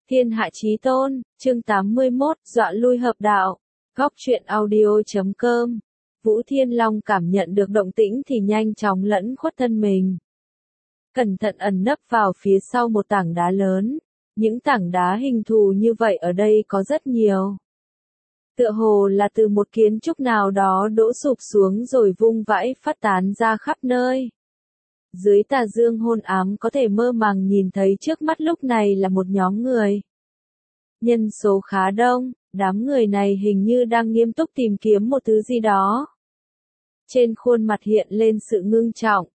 Thiên hạ chí tôn, chương 81, dọa lui hợp đạo. Góc truyện audio.com. Vũ Thiên Long cảm nhận được động tĩnh thì nhanh chóng lẫn khuất thân mình. Cẩn thận ẩn nấp vào phía sau một tảng đá lớn. Những tảng đá hình thù như vậy ở đây có rất nhiều. Tựa hồ là từ một kiến trúc nào đó đổ sụp xuống rồi vung vãi phát tán ra khắp nơi. Dưới tà dương hôn ám có thể mơ màng nhìn thấy trước mắt lúc này là một nhóm người. Nhân số khá đông, đám người này hình như đang nghiêm túc tìm kiếm một thứ gì đó. Trên khuôn mặt hiện lên sự ngưng trọng.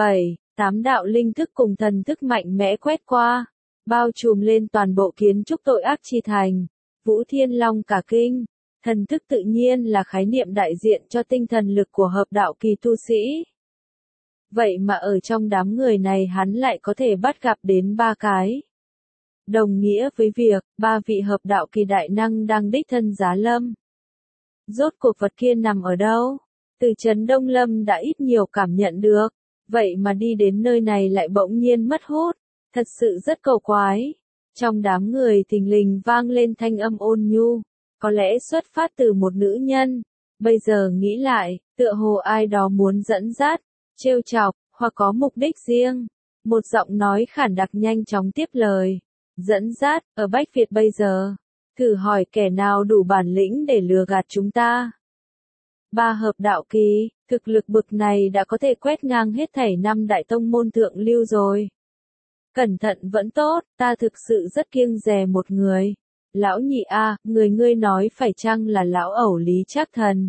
7-8 đạo linh thức cùng thần thức mạnh mẽ quét qua, bao trùm lên toàn bộ kiến trúc tội ác chi thành. Vũ Thiên Long cả kinh. Thần thức tự nhiên là khái niệm đại diện cho tinh thần lực của hợp đạo kỳ tu sĩ. Vậy mà ở trong đám người này hắn lại có thể bắt gặp đến 3 cái. Đồng nghĩa với việc, 3 vị hợp đạo kỳ đại năng đang đích thân giá lâm. Rốt cuộc vật kia nằm ở đâu? Từ Trấn Đông Lâm đã ít nhiều cảm nhận được. Vậy mà đi đến nơi này lại bỗng nhiên mất hút. Thật sự rất cầu quái. Trong đám người thình lình vang lên thanh âm ôn nhu. Có lẽ xuất phát từ một nữ nhân. Bây giờ nghĩ lại, tựa hồ ai đó muốn dẫn dắt, trêu chọc, hoặc có mục đích riêng. Một giọng nói khản đặc nhanh chóng tiếp lời. Dẫn dắt, ở Bách Việt bây giờ. Thử hỏi kẻ nào đủ bản lĩnh để lừa gạt chúng ta. 3 hợp đạo kỳ, thực lực bực này đã có thể quét ngang hết thảy 5 đại tông môn thượng lưu rồi. Cẩn thận vẫn tốt, ta thực sự rất kiêng dè một người. Lão nhị a, người ngươi nói phải chăng là lão ẩu Lý Trác Thần?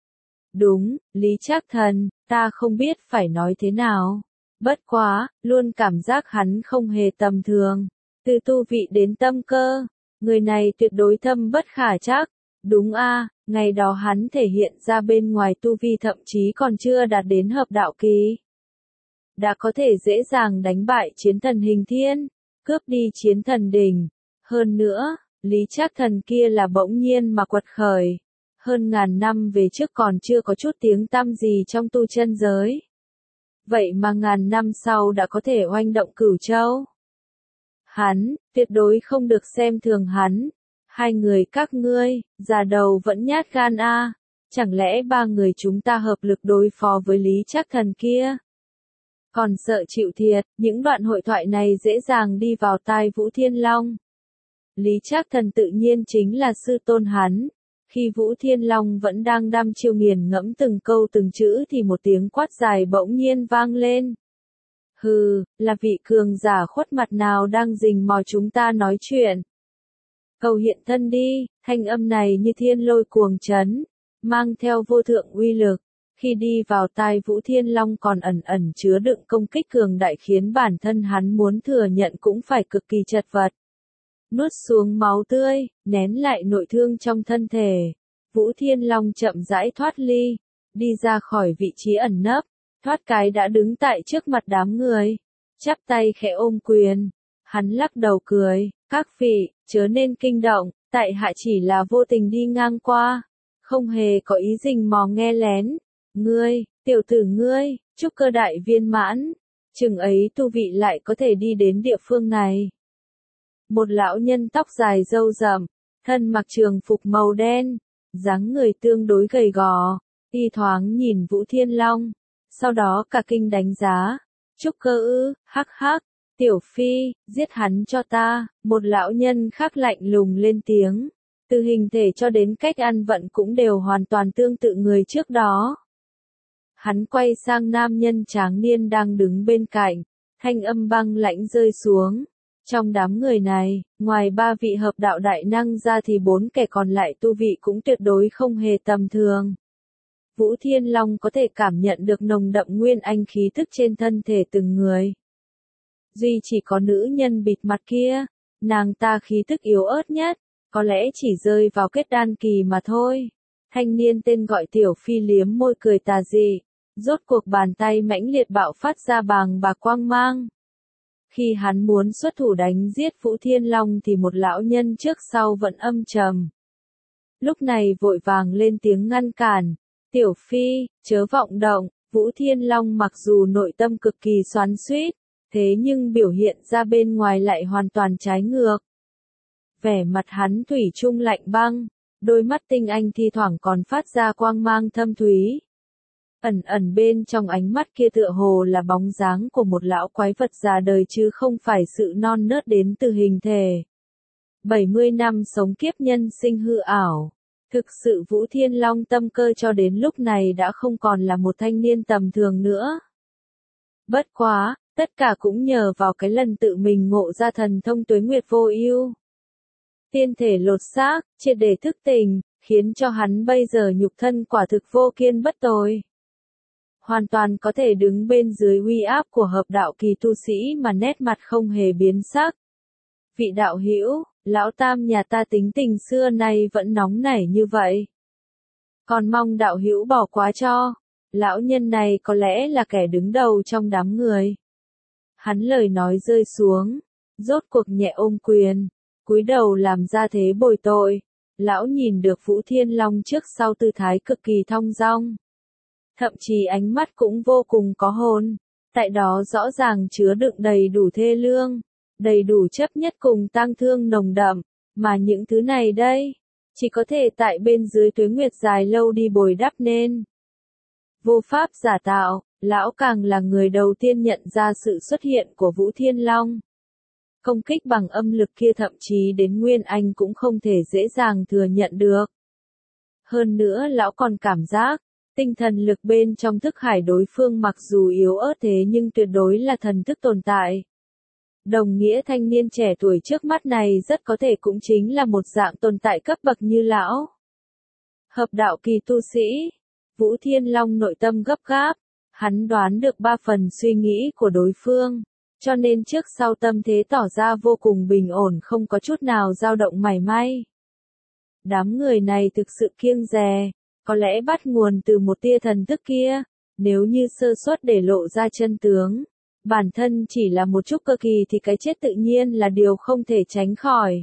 Đúng, Lý Trác Thần, ta không biết phải nói thế nào. Bất quá, luôn cảm giác hắn không hề tầm thường. Từ tu vị đến tâm cơ, người này tuyệt đối thâm bất khả trắc. Đúng a, ngày đó hắn thể hiện ra bên ngoài tu vi thậm chí còn chưa đạt đến hợp đạo kỳ. Đã có thể dễ dàng đánh bại chiến thần hình thiên, cướp đi chiến thần đỉnh. Hơn nữa, Lý Trác Thần kia là bỗng nhiên mà quật khởi. Hơn ngàn năm về trước còn chưa có chút tiếng tăm gì trong tu chân giới. Vậy mà ngàn năm sau đã có thể oanh động Cửu Châu. Hắn, tuyệt đối không được xem thường hắn. Hai người các ngươi, già đầu vẫn nhát gan a. Chẳng lẽ 3 người chúng ta hợp lực đối phó với Lý Trác Thần kia? Còn sợ chịu thiệt, những đoạn hội thoại này dễ dàng đi vào tai Vũ Thiên Long. Lý Trác Thần tự nhiên chính là sư tôn hắn. Khi Vũ Thiên Long vẫn đang đăm chiêu nghiền ngẫm từng câu từng chữ thì một tiếng quát dài bỗng nhiên vang lên. Hừ, là vị cường giả khuất mặt nào đang rình mò chúng ta nói chuyện. Cầu hiện thân đi, thanh âm này như thiên lôi cuồng chấn, mang theo vô thượng uy lực. Khi đi vào tai Vũ Thiên Long còn ẩn ẩn chứa đựng công kích cường đại khiến bản thân hắn muốn thừa nhận cũng phải cực kỳ chật vật. Nuốt xuống máu tươi, nén lại nội thương trong thân thể. Vũ Thiên Long chậm rãi thoát ly, đi ra khỏi vị trí ẩn nấp, thoát cái đã đứng tại trước mặt đám người, chắp tay khẽ ôm quyền. Hắn lắc đầu cười, các vị, chớ nên kinh động, tại hạ chỉ là vô tình đi ngang qua, không hề có ý rình mò nghe lén. Ngươi, tiểu tử ngươi, trúc cơ đại viên mãn, chừng ấy tu vị lại có thể đi đến địa phương này. Một lão nhân tóc dài râu rậm, thân mặc trường phục màu đen, dáng người tương đối gầy gò, y thoáng nhìn Vũ Thiên Long, sau đó cả kinh đánh giá. Trúc cơ ư, hắc hắc, tiểu phi, giết hắn cho ta. Một lão nhân khác lạnh lùng lên tiếng, từ hình thể cho đến cách ăn vận cũng đều hoàn toàn tương tự người trước đó. Hắn quay sang nam nhân tráng niên đang đứng bên cạnh, thanh âm băng lãnh rơi xuống. Trong đám người này, ngoài 3 vị hợp đạo đại năng ra thì 4 kẻ còn lại tu vị cũng tuyệt đối không hề tầm thường. Vũ Thiên Long có thể cảm nhận được nồng đậm nguyên anh khí thức trên thân thể từng người. Duy chỉ có nữ nhân bịt mặt kia, nàng ta khí thức yếu ớt nhất, có lẽ chỉ rơi vào kết đan kỳ mà thôi. Thanh niên tên gọi Tiểu Phi liếm môi cười tà dị, rốt cuộc bàn tay mãnh liệt bạo phát ra bàng bạc quang mang. Khi hắn muốn xuất thủ đánh giết Vũ Thiên Long thì một lão nhân trước sau vẫn âm trầm. Lúc này vội vàng lên tiếng ngăn cản. Tiểu Phi, chớ vọng động. Vũ Thiên Long mặc dù nội tâm cực kỳ xoắn xuýt, thế nhưng biểu hiện ra bên ngoài lại hoàn toàn trái ngược. Vẻ mặt hắn thủy chung lạnh băng, đôi mắt tinh anh thi thoảng còn phát ra quang mang thâm thúy. Ẩn ẩn bên trong ánh mắt kia tựa hồ là bóng dáng của một lão quái vật già đời chứ không phải sự non nớt đến từ hình thể. 70 năm sống kiếp nhân sinh hư ảo. Thực sự Vũ Thiên Long tâm cơ cho đến lúc này đã không còn là một thanh niên tầm thường nữa. Bất quá, tất cả cũng nhờ vào cái lần tự mình ngộ ra thần thông tuế nguyệt vô ưu. Tiên thể lột xác, triệt để thức tỉnh, khiến cho hắn bây giờ nhục thân quả thực vô kiên bất tồi. Hoàn toàn có thể đứng bên dưới uy áp của hợp đạo kỳ tu sĩ mà nét mặt không hề biến sắc. Vị đạo hữu, lão tam nhà ta tính tình xưa nay vẫn nóng nảy như vậy. Còn mong đạo hữu bỏ qua cho. Lão nhân này có lẽ là kẻ đứng đầu trong đám người. Hắn lời nói rơi xuống, rốt cuộc nhẹ ôm quyền, cúi đầu làm ra thế bồi tội. Lão nhìn được Vũ Thiên Long trước sau tư thái cực kỳ thong dong. Thậm chí ánh mắt cũng vô cùng có hồn. Tại đó rõ ràng chứa đựng đầy đủ thê lương, đầy đủ chấp nhất cùng tang thương nồng đậm. Mà những thứ này đây, chỉ có thể tại bên dưới tuế nguyệt dài lâu đi bồi đắp nên. Vô pháp giả tạo, lão càng là người đầu tiên nhận ra sự xuất hiện của Vũ Thiên Long. Công kích bằng âm lực kia thậm chí đến Nguyên Anh cũng không thể dễ dàng thừa nhận được. Hơn nữa lão còn cảm giác, tinh thần lực bên trong thức hải đối phương mặc dù yếu ớt thế nhưng tuyệt đối là thần thức tồn tại. Đồng nghĩa thanh niên trẻ tuổi trước mắt này rất có thể cũng chính là một dạng tồn tại cấp bậc như lão. Hợp đạo kỳ tu sĩ. Vũ Thiên Long nội tâm gấp gáp, hắn đoán được 3 phần suy nghĩ của đối phương, cho nên trước sau tâm thế tỏ ra vô cùng bình ổn không có chút nào dao động mảy may. Đám người này thực sự kiêng dè, có lẽ bắt nguồn từ một tia thần thức kia, nếu như sơ suất để lộ ra chân tướng, bản thân chỉ là một chút cơ kỳ thì cái chết tự nhiên là điều không thể tránh khỏi.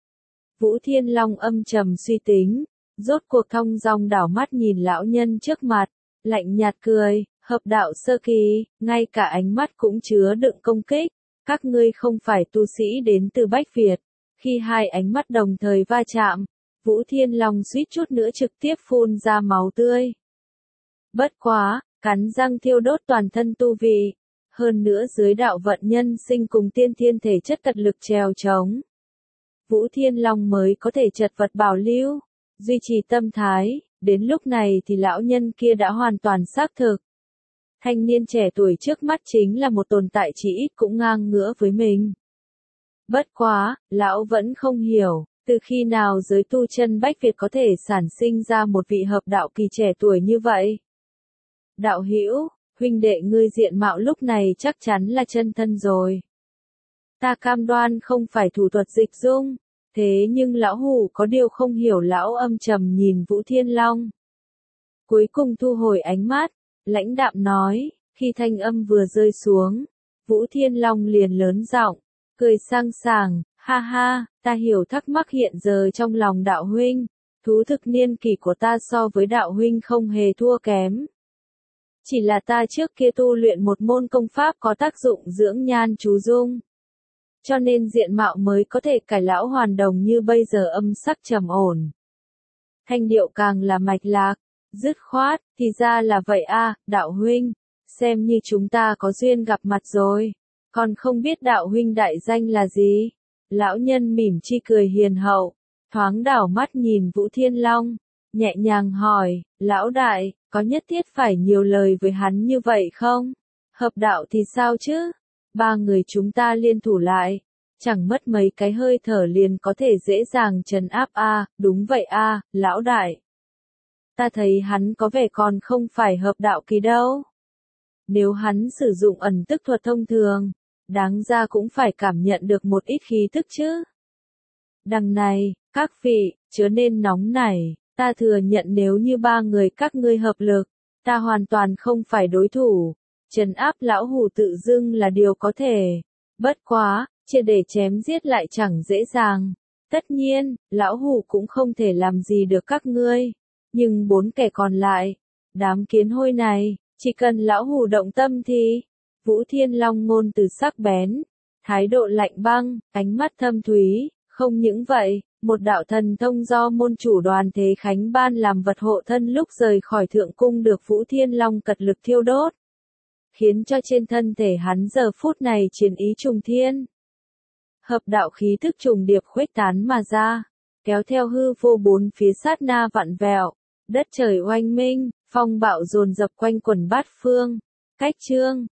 Vũ Thiên Long âm trầm suy tính. Rốt cuộc thong dong đảo mắt nhìn lão nhân trước mặt, lạnh nhạt cười, hợp đạo sơ kỳ, ngay cả ánh mắt cũng chứa đựng công kích. Các ngươi không phải tu sĩ đến từ Bách Việt. Khi hai ánh mắt đồng thời va chạm, Vũ Thiên Long suýt chút nữa trực tiếp phun ra máu tươi. Bất quá, cắn răng thiêu đốt toàn thân tu vi. Hơn nữa dưới đạo vận nhân sinh cùng tiên thiên thể chất cật lực trèo trống. Vũ Thiên Long mới có thể chật vật bảo lưu. Duy trì tâm thái, đến lúc này thì lão nhân kia đã hoàn toàn xác thực. Thanh niên trẻ tuổi trước mắt chính là một tồn tại chỉ ít cũng ngang ngửa với mình. Bất quá, lão vẫn không hiểu, từ khi nào giới tu chân Bách Việt có thể sản sinh ra một vị hợp đạo kỳ trẻ tuổi như vậy. Đạo hữu, huynh đệ ngươi diện mạo lúc này chắc chắn là chân thân rồi. Ta cam đoan không phải thủ thuật dịch dung. Thế nhưng lão hủ có điều không hiểu lão âm trầm nhìn Vũ Thiên Long. Cuối cùng thu hồi ánh mắt, lãnh đạm nói, khi thanh âm vừa rơi xuống, Vũ Thiên Long liền lớn giọng, cười sang sảng, ha ha, ta hiểu thắc mắc hiện giờ trong lòng đạo huynh, thú thực niên kỷ của ta so với đạo huynh không hề thua kém. Chỉ là ta trước kia tu luyện một môn công pháp có tác dụng dưỡng nhan chú dung. Cho nên diện mạo mới có thể cải lão hoàn đồng như bây giờ âm sắc trầm ổn. Thanh điệu càng là mạch lạc, dứt khoát, thì ra là vậy a, đạo huynh, xem như chúng ta có duyên gặp mặt rồi, còn không biết đạo huynh đại danh là gì? Lão nhân mỉm chi cười hiền hậu, thoáng đảo mắt nhìn Vũ Thiên Long, nhẹ nhàng hỏi, lão đại, có nhất thiết phải nhiều lời với hắn như vậy không? Hợp đạo thì sao chứ? 3 người chúng ta liên thủ lại, chẳng mất mấy cái hơi thở liền có thể dễ dàng trấn áp a, đúng vậy a, lão đại. Ta thấy hắn có vẻ còn không phải hợp đạo kỳ đâu. Nếu hắn sử dụng ẩn tức thuật thông thường, đáng ra cũng phải cảm nhận được một ít khí tức chứ. Đằng này, các vị, chớ nên nóng nảy, ta thừa nhận nếu như 3 người các ngươi hợp lực, ta hoàn toàn không phải đối thủ. Trấn áp lão hủ tự dưng là điều có thể. Bất quá, chỉ để chém giết lại chẳng dễ dàng. Tất nhiên, lão hủ cũng không thể làm gì được các ngươi. Nhưng 4 kẻ còn lại, đám kiến hôi này, chỉ cần lão hủ động tâm thì. Vũ Thiên Long ngôn từ sắc bén, thái độ lạnh băng, ánh mắt thâm thúy, Không những vậy, một đạo thần thông do môn chủ Đoàn Thế Khánh ban làm vật hộ thân lúc rời khỏi thượng cung được Vũ Thiên Long cật lực thiêu đốt, khiến cho trên thân thể hắn giờ phút này chiến ý trùng thiên. Hợp đạo khí thức trùng điệp khuếch tán mà ra, kéo theo hư vô bốn phía sát na vặn vẹo, đất trời oanh minh, phong bạo dồn dập quanh quần bát phương. Cách chương